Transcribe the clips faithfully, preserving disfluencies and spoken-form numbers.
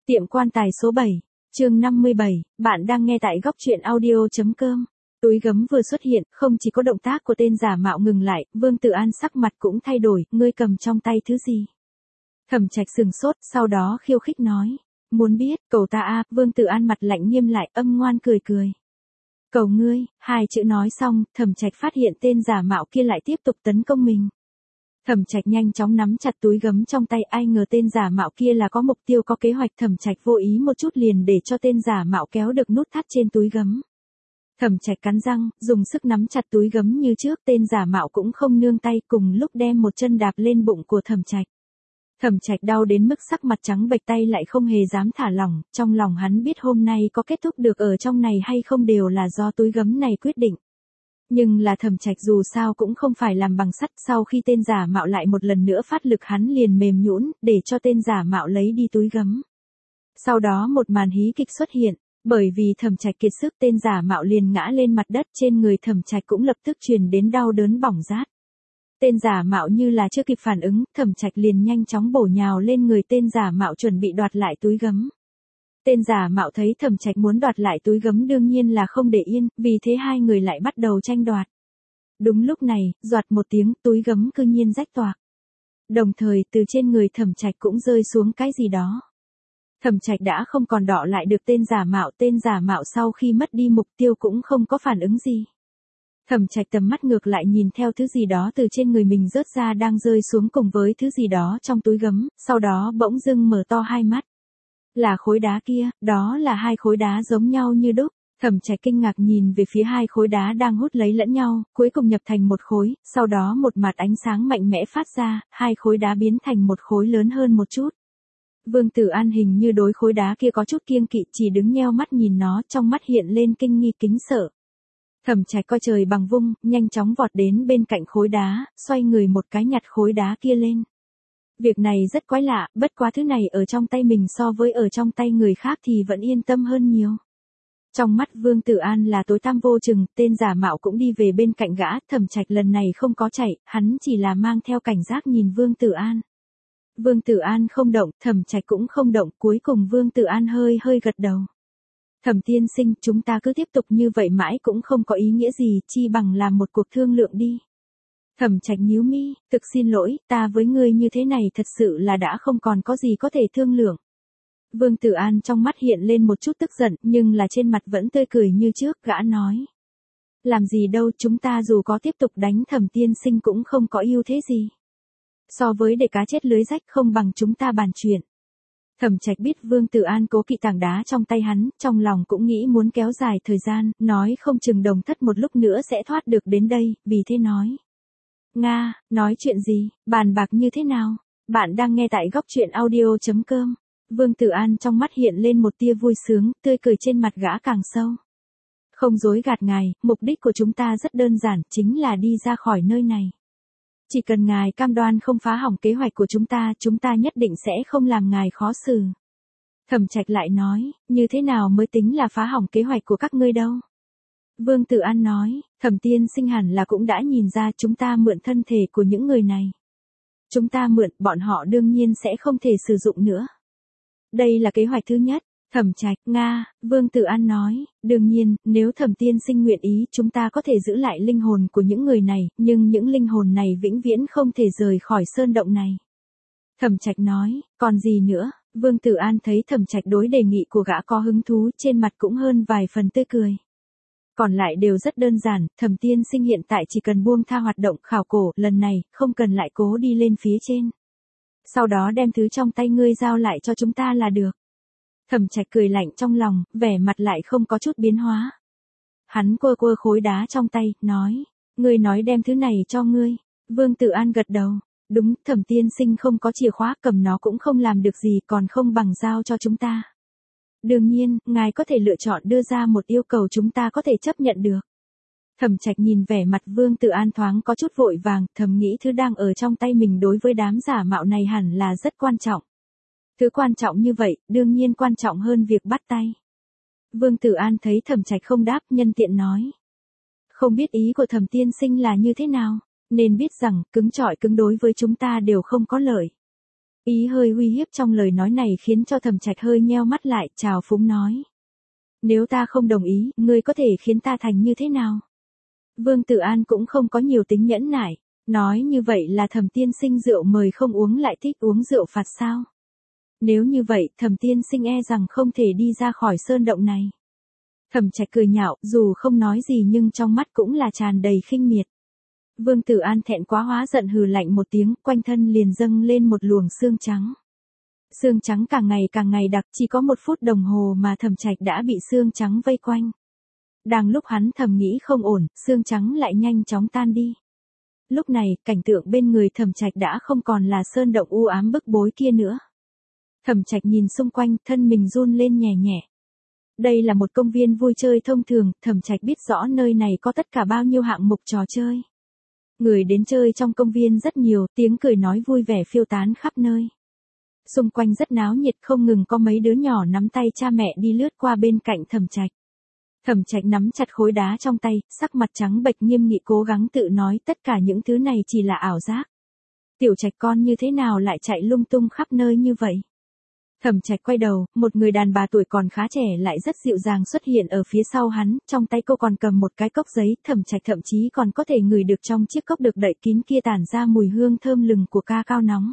Tiệm quan tài số bảy, chương năm mươi bảy, bạn đang nghe tại góc truyện audio.com. Túi gấm vừa xuất hiện, không chỉ có động tác của tên giả mạo ngừng lại, Vương Tử An sắc mặt cũng thay đổi, ngươi cầm trong tay thứ gì? Thẩm Trạch sừng sốt, sau đó khiêu khích nói, muốn biết, cầu ta a, Vương Tử An mặt lạnh nghiêm lại, âm ngoan cười cười. Cầu ngươi, hai chữ nói xong, Thẩm Trạch phát hiện tên giả mạo kia lại tiếp tục tấn công mình. Thẩm Trạch nhanh chóng nắm chặt túi gấm trong tay, ai ngờ tên giả mạo kia là có mục tiêu có kế hoạch, Thẩm Trạch vô ý một chút liền để cho tên giả mạo kéo được nút thắt trên túi gấm. Thẩm Trạch cắn răng, dùng sức nắm chặt túi gấm như trước, tên giả mạo cũng không nương tay, cùng lúc đem một chân đạp lên bụng của Thẩm Trạch. Thẩm Trạch đau đến mức sắc mặt trắng bệch, tay lại không hề dám thả lỏng, trong lòng hắn biết hôm nay có kết thúc được ở trong này hay không đều là do túi gấm này quyết định. Nhưng là Thẩm Trạch dù sao cũng không phải làm bằng sắt, sau khi tên giả mạo lại một lần nữa phát lực hắn liền mềm nhũn, để cho tên giả mạo lấy đi túi gấm. Sau đó một màn hí kịch xuất hiện, bởi vì Thẩm Trạch kiệt sức tên giả mạo liền ngã lên mặt đất, trên người Thẩm Trạch cũng lập tức truyền đến đau đớn bỏng rát. Tên giả mạo như là chưa kịp phản ứng, Thẩm Trạch liền nhanh chóng bổ nhào lên người tên giả mạo chuẩn bị đoạt lại túi gấm. Tên giả mạo thấy Thẩm Trạch muốn đoạt lại túi gấm đương nhiên là không để yên, vì thế hai người lại bắt đầu tranh đoạt. Đúng lúc này, doạt một tiếng, túi gấm cư nhiên rách toạc. Đồng thời, từ trên người Thẩm Trạch cũng rơi xuống cái gì đó. Thẩm Trạch đã không còn đọ lại được tên giả mạo, tên giả mạo sau khi mất đi mục tiêu cũng không có phản ứng gì. Thẩm Trạch tầm mắt ngược lại nhìn theo thứ gì đó từ trên người mình rớt ra đang rơi xuống cùng với thứ gì đó trong túi gấm, sau đó bỗng dưng mở to hai mắt. Là khối đá kia, đó là hai khối đá giống nhau như đúc. Thẩm Trạch kinh ngạc nhìn về phía hai khối đá đang hút lấy lẫn nhau, cuối cùng nhập thành một khối, sau đó một mặt ánh sáng mạnh mẽ phát ra, hai khối đá biến thành một khối lớn hơn một chút. Vương Tử An hình như đối khối đá kia có chút kiêng kỵ, chỉ đứng nheo mắt nhìn nó, trong mắt hiện lên kinh nghi kính sợ. Thẩm Trạch coi trời bằng vung, nhanh chóng vọt đến bên cạnh khối đá, xoay người một cái nhặt khối đá kia lên. Việc này rất quái lạ, bất quá thứ này ở trong tay mình so với ở trong tay người khác thì vẫn yên tâm hơn nhiều. Trong mắt Vương Tử An là tối tăm vô chừng, tên giả mạo cũng đi về bên cạnh gã, Thẩm Trạch lần này không có chạy, hắn chỉ là mang theo cảnh giác nhìn Vương Tử An. Vương Tử An không động, Thẩm Trạch cũng không động, cuối cùng Vương Tử An hơi hơi gật đầu. Thẩm tiên sinh, chúng ta cứ tiếp tục như vậy mãi cũng không có ý nghĩa gì, chi bằng làm một cuộc thương lượng đi. Thẩm Trạch nhíu mi, thực xin lỗi, ta với ngươi như thế này thật sự là đã không còn có gì có thể thương lượng. Vương Tử An trong mắt hiện lên một chút tức giận, nhưng là trên mặt vẫn tươi cười như trước, gã nói. Làm gì đâu, chúng ta dù có tiếp tục đánh Thẩm tiên sinh cũng không có ưu thế gì. So với để cá chết lưới rách không bằng chúng ta bàn chuyện. Thẩm Trạch biết Vương Tử An cố kỵ tảng đá trong tay hắn, trong lòng cũng nghĩ muốn kéo dài thời gian, nói không chừng Đồng Thất một lúc nữa sẽ thoát được đến đây, vì thế nói. Nga, nói chuyện gì, bàn bạc như thế nào? Bạn đang nghe tại góc truyện audio.com. Vương Tử An trong mắt hiện lên một tia vui sướng, tươi cười trên mặt gã càng sâu. Không dối gạt ngài, mục đích của chúng ta rất đơn giản, chính là đi ra khỏi nơi này. Chỉ cần ngài cam đoan không phá hỏng kế hoạch của chúng ta, chúng ta nhất định sẽ không làm ngài khó xử. Thẩm Trạch lại nói, như thế nào mới tính là phá hỏng kế hoạch của các ngươi đâu? Vương Tử An nói, Thẩm tiên sinh hẳn là cũng đã nhìn ra chúng ta mượn thân thể của những người này. Chúng ta mượn, bọn họ đương nhiên sẽ không thể sử dụng nữa. Đây là kế hoạch thứ nhất. Thẩm Trạch, Nga, Vương Tử An nói, đương nhiên, nếu Thẩm tiên sinh nguyện ý chúng ta có thể giữ lại linh hồn của những người này, nhưng những linh hồn này vĩnh viễn không thể rời khỏi sơn động này. Thẩm Trạch nói, còn gì nữa? Vương Tử An thấy Thẩm Trạch đối đề nghị của gã có hứng thú, trên mặt cũng hơn vài phần tươi cười. Còn lại đều rất đơn giản, Thẩm tiên sinh hiện tại chỉ cần buông tha hoạt động khảo cổ, lần này, không cần lại cố đi lên phía trên. Sau đó đem thứ trong tay ngươi giao lại cho chúng ta là được. Thẩm Trạch cười lạnh trong lòng, vẻ mặt lại không có chút biến hóa. Hắn quơ quơ khối đá trong tay, nói, ngươi nói đem thứ này cho ngươi. Vương Tử An gật đầu, đúng, Thẩm tiên sinh không có chìa khóa, cầm nó cũng không làm được gì, còn không bằng giao cho chúng ta. Đương nhiên, ngài có thể lựa chọn đưa ra một yêu cầu chúng ta có thể chấp nhận được. Thẩm Trạch nhìn vẻ mặt Vương Tử An thoáng có chút vội vàng, thầm nghĩ thứ đang ở trong tay mình đối với đám giả mạo này hẳn là rất quan trọng. Thứ quan trọng như vậy, đương nhiên quan trọng hơn việc bắt tay. Vương Tử An thấy Thẩm Trạch không đáp, nhân tiện nói. Không biết ý của Thẩm tiên sinh là như thế nào, nên biết rằng, cứng chọi cứng đối với chúng ta đều không có lợi. Ý hơi uy hiếp trong lời nói này khiến cho Thẩm Trạch hơi nheo mắt lại, trào phúng nói. Nếu ta không đồng ý, ngươi có thể khiến ta thành như thế nào? Vương Tử An cũng không có nhiều tính nhẫn nại, nói như vậy là Thẩm tiên sinh rượu mời không uống lại thích uống rượu phạt sao? Nếu như vậy, Thẩm tiên sinh e rằng không thể đi ra khỏi sơn động này. Thẩm Trạch cười nhạo, dù không nói gì nhưng trong mắt cũng là tràn đầy khinh miệt. Vương Tử An thẹn quá hóa giận hừ lạnh một tiếng, quanh thân liền dâng lên một luồng sương trắng. Sương trắng càng ngày càng ngày đặc, chỉ có một phút đồng hồ mà Thẩm Trạch đã bị sương trắng vây quanh. Đang lúc hắn thầm nghĩ không ổn, sương trắng lại nhanh chóng tan đi. Lúc này, cảnh tượng bên người Thẩm Trạch đã không còn là sơn động u ám bức bối kia nữa. Thẩm Trạch nhìn xung quanh, thân mình run lên nhẹ nhẹ. Đây là một công viên vui chơi thông thường, Thẩm Trạch biết rõ nơi này có tất cả bao nhiêu hạng mục trò chơi. Người đến chơi trong công viên rất nhiều, tiếng cười nói vui vẻ phiêu tán khắp nơi. Xung quanh rất náo nhiệt, không ngừng có mấy đứa nhỏ nắm tay cha mẹ đi lướt qua bên cạnh Thẩm Trạch. Thẩm Trạch nắm chặt khối đá trong tay, sắc mặt trắng bệch nghiêm nghị cố gắng tự nói tất cả những thứ này chỉ là ảo giác. Tiểu Trạch con như thế nào lại chạy lung tung khắp nơi như vậy? Thẩm Trạch quay đầu, một người đàn bà tuổi còn khá trẻ lại rất dịu dàng xuất hiện ở phía sau hắn, trong tay cô còn cầm một cái cốc giấy, Thẩm Trạch thậm chí còn có thể ngửi được trong chiếc cốc được đậy kín kia tản ra mùi hương thơm lừng của ca cao nóng.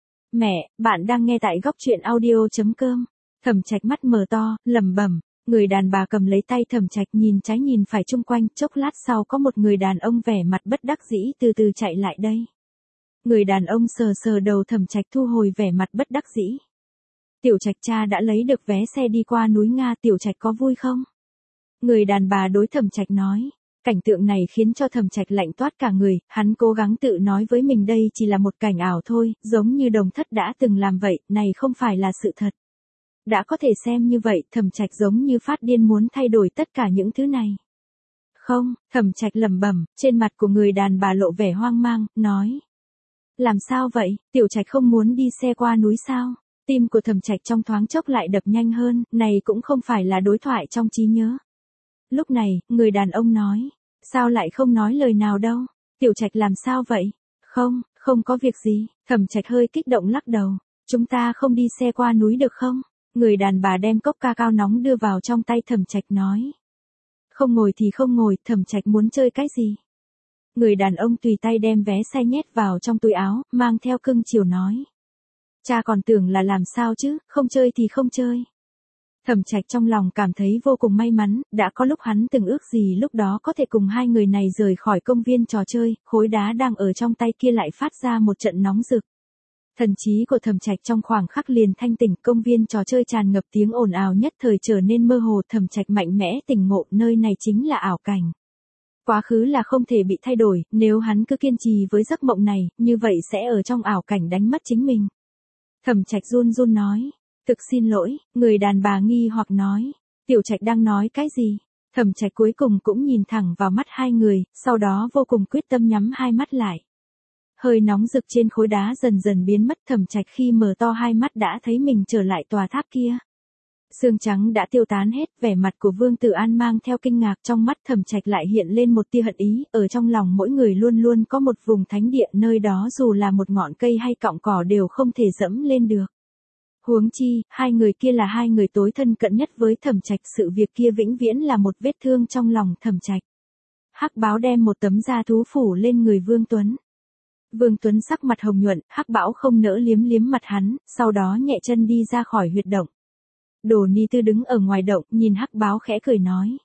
Mẹ, bạn đang nghe tại góc truyện audio chấm com. Thẩm Trạch mắt mở to, lẩm bẩm. Người đàn bà cầm lấy tay Thẩm Trạch nhìn trái nhìn phải chung quanh, chốc lát sau có một người đàn ông vẻ mặt bất đắc dĩ từ từ chạy lại đây. Người đàn ông sờ sờ đầu Thẩm Trạch thu hồi vẻ mặt bất đắc dĩ. Tiểu Trạch cha đã lấy được vé xe đi qua núi Nga, Tiểu Trạch có vui không? Người đàn bà đối Thẩm Trạch nói. Cảnh tượng này khiến cho Thẩm Trạch lạnh toát cả người, hắn cố gắng tự nói với mình đây chỉ là một cảnh ảo thôi, giống như Đồng Thất đã từng làm vậy, này không phải là sự thật. Đã có thể xem như vậy, Thẩm Trạch giống như phát điên muốn thay đổi tất cả những thứ này. Không, Thẩm Trạch lẩm bẩm, trên mặt của người đàn bà lộ vẻ hoang mang, nói. Làm sao vậy, Tiểu Trạch không muốn đi xe qua núi sao? Tim của Thẩm Trạch trong thoáng chốc lại đập nhanh hơn, này cũng không phải là đối thoại trong trí nhớ. Lúc này, người đàn ông nói, sao lại không nói lời nào đâu? Tiểu Trạch làm sao vậy? Không, không có việc gì. Thẩm Trạch hơi kích động lắc đầu. Chúng ta không đi xe qua núi được không? Người đàn bà đem cốc ca cao nóng đưa vào trong tay Thẩm Trạch nói. Không ngồi thì không ngồi, Thẩm Trạch muốn chơi cái gì? Người đàn ông tùy tay đem vé xe nhét vào trong túi áo, mang theo cưng chiều nói. Cha còn tưởng là làm sao chứ, không chơi thì không chơi. Thẩm Trạch trong lòng cảm thấy vô cùng may mắn, đã có lúc hắn từng ước gì lúc đó có thể cùng hai người này rời khỏi công viên trò chơi, khối đá đang ở trong tay kia lại phát ra một trận nóng rực. Thần trí của Thẩm Trạch trong khoảng khắc liền thanh tỉnh, công viên trò chơi tràn ngập tiếng ồn ào nhất thời trở nên mơ hồ, Thẩm Trạch mạnh mẽ tỉnh ngộ, nơi này chính là ảo cảnh. Quá khứ là không thể bị thay đổi, nếu hắn cứ kiên trì với giấc mộng này, như vậy sẽ ở trong ảo cảnh đánh mất chính mình. Thẩm Trạch run run nói, thực xin lỗi, người đàn bà nghi hoặc nói, Tiểu Trạch đang nói cái gì? Thẩm Trạch cuối cùng cũng nhìn thẳng vào mắt hai người, sau đó vô cùng quyết tâm nhắm hai mắt lại. Hơi nóng rực trên khối đá dần dần biến mất, Thẩm Trạch khi mở to hai mắt đã thấy mình trở lại tòa tháp kia. Sương trắng đã tiêu tán hết, vẻ mặt của Vương Tử An mang theo kinh ngạc, trong mắt Thẩm Trạch lại hiện lên một tia hận ý, ở trong lòng mỗi người luôn luôn có một vùng thánh địa, nơi đó dù là một ngọn cây hay cọng cỏ đều không thể dẫm lên được. Huống chi, hai người kia là hai người tối thân cận nhất với Thẩm Trạch, sự việc kia vĩnh viễn là một vết thương trong lòng Thẩm Trạch. Hắc Báo đem một tấm da thú phủ lên người Vương Tuấn. Vương Tuấn sắc mặt hồng nhuận, Hắc Bảo không nỡ liếm liếm mặt hắn, sau đó nhẹ chân đi ra khỏi huyệt động. Đồ Ni Tư đứng ở ngoài động, nhìn Hắc Báo khẽ cười nói.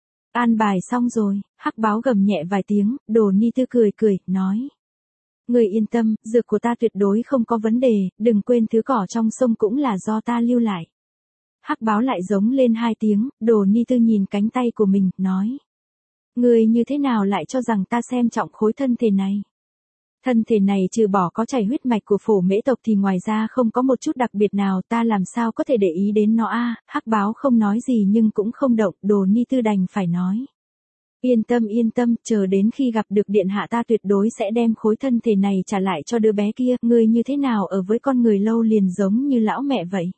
An bài xong rồi, Hắc Báo gầm nhẹ vài tiếng, Đồ Ni Tư cười cười, nói. Người yên tâm, dược của ta tuyệt đối không có vấn đề, đừng quên thứ cỏ trong sông cũng là do ta lưu lại. Hắc Báo lại giống lên hai tiếng, Đồ Ni Tư nhìn cánh tay của mình, nói. Người như thế nào lại cho rằng ta xem trọng khối thân thể này? Thân thể này trừ bỏ có chảy huyết mạch của phổ mễ tộc thì ngoài ra không có một chút đặc biệt nào, ta làm sao có thể để ý đến nó a? Hắc Báo không nói gì nhưng cũng không động, Đồ Ni Tư đành phải nói. Yên tâm yên tâm, chờ đến khi gặp được điện hạ ta tuyệt đối sẽ đem khối thân thể này trả lại cho đứa bé kia, người như thế nào ở với con người lâu liền giống như lão mẹ vậy.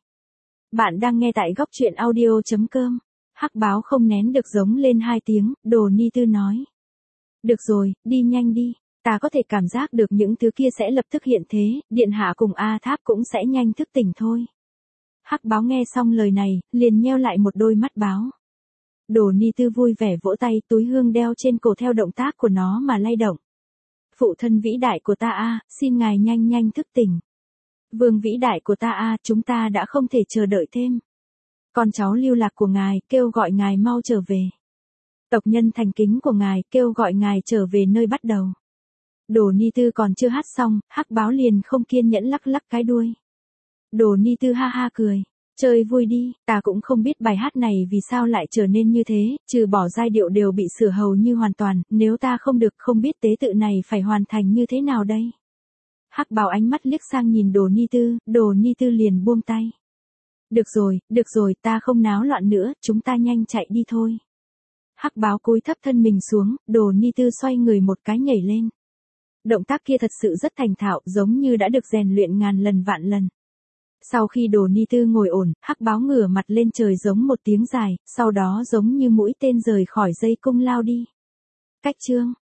Bạn đang nghe tại góc truyện audio chấm com. Hắc Báo không nén được giống lên hai tiếng, Đồ Ni Tư nói. Được rồi, đi nhanh đi. Ta có thể cảm giác được những thứ kia sẽ lập tức hiện thế, điện hạ cùng A Tháp cũng sẽ nhanh thức tỉnh thôi. Hắc báo nghe xong lời này, liền nheo lại một đôi mắt báo. Đồ Ni Tư vui vẻ vỗ tay, túi hương đeo trên cổ theo động tác của nó mà lay động. Phụ thân vĩ đại của ta a, xin ngài nhanh nhanh thức tỉnh. Vương vĩ đại của ta a, chúng ta đã không thể chờ đợi thêm. Con cháu lưu lạc của ngài, kêu gọi ngài mau trở về. Tộc nhân thành kính của ngài, kêu gọi ngài trở về nơi bắt đầu. Đồ Ni Tư còn chưa hát xong, Hắc báo liền không kiên nhẫn lắc lắc cái đuôi. Đồ Ni Tư ha ha cười. Chơi vui đi, ta cũng không biết bài hát này vì sao lại trở nên như thế, trừ bỏ giai điệu đều bị sửa hầu như hoàn toàn, nếu ta không được không biết tế tự này phải hoàn thành như thế nào đây. Hắc báo ánh mắt liếc sang nhìn Đồ Ni Tư, Đồ Ni Tư liền buông tay. Được rồi, được rồi, ta không náo loạn nữa, chúng ta nhanh chạy đi thôi. Hắc báo cúi thấp thân mình xuống, Đồ Ni Tư xoay người một cái nhảy lên. Động tác kia thật sự rất thành thạo, giống như đã được rèn luyện ngàn lần vạn lần. Sau khi Đồ Ni Tư ngồi ổn, Hắc báo ngửa mặt lên trời giống một tiếng dài, sau đó giống như mũi tên rời khỏi dây cung lao đi. Cách chương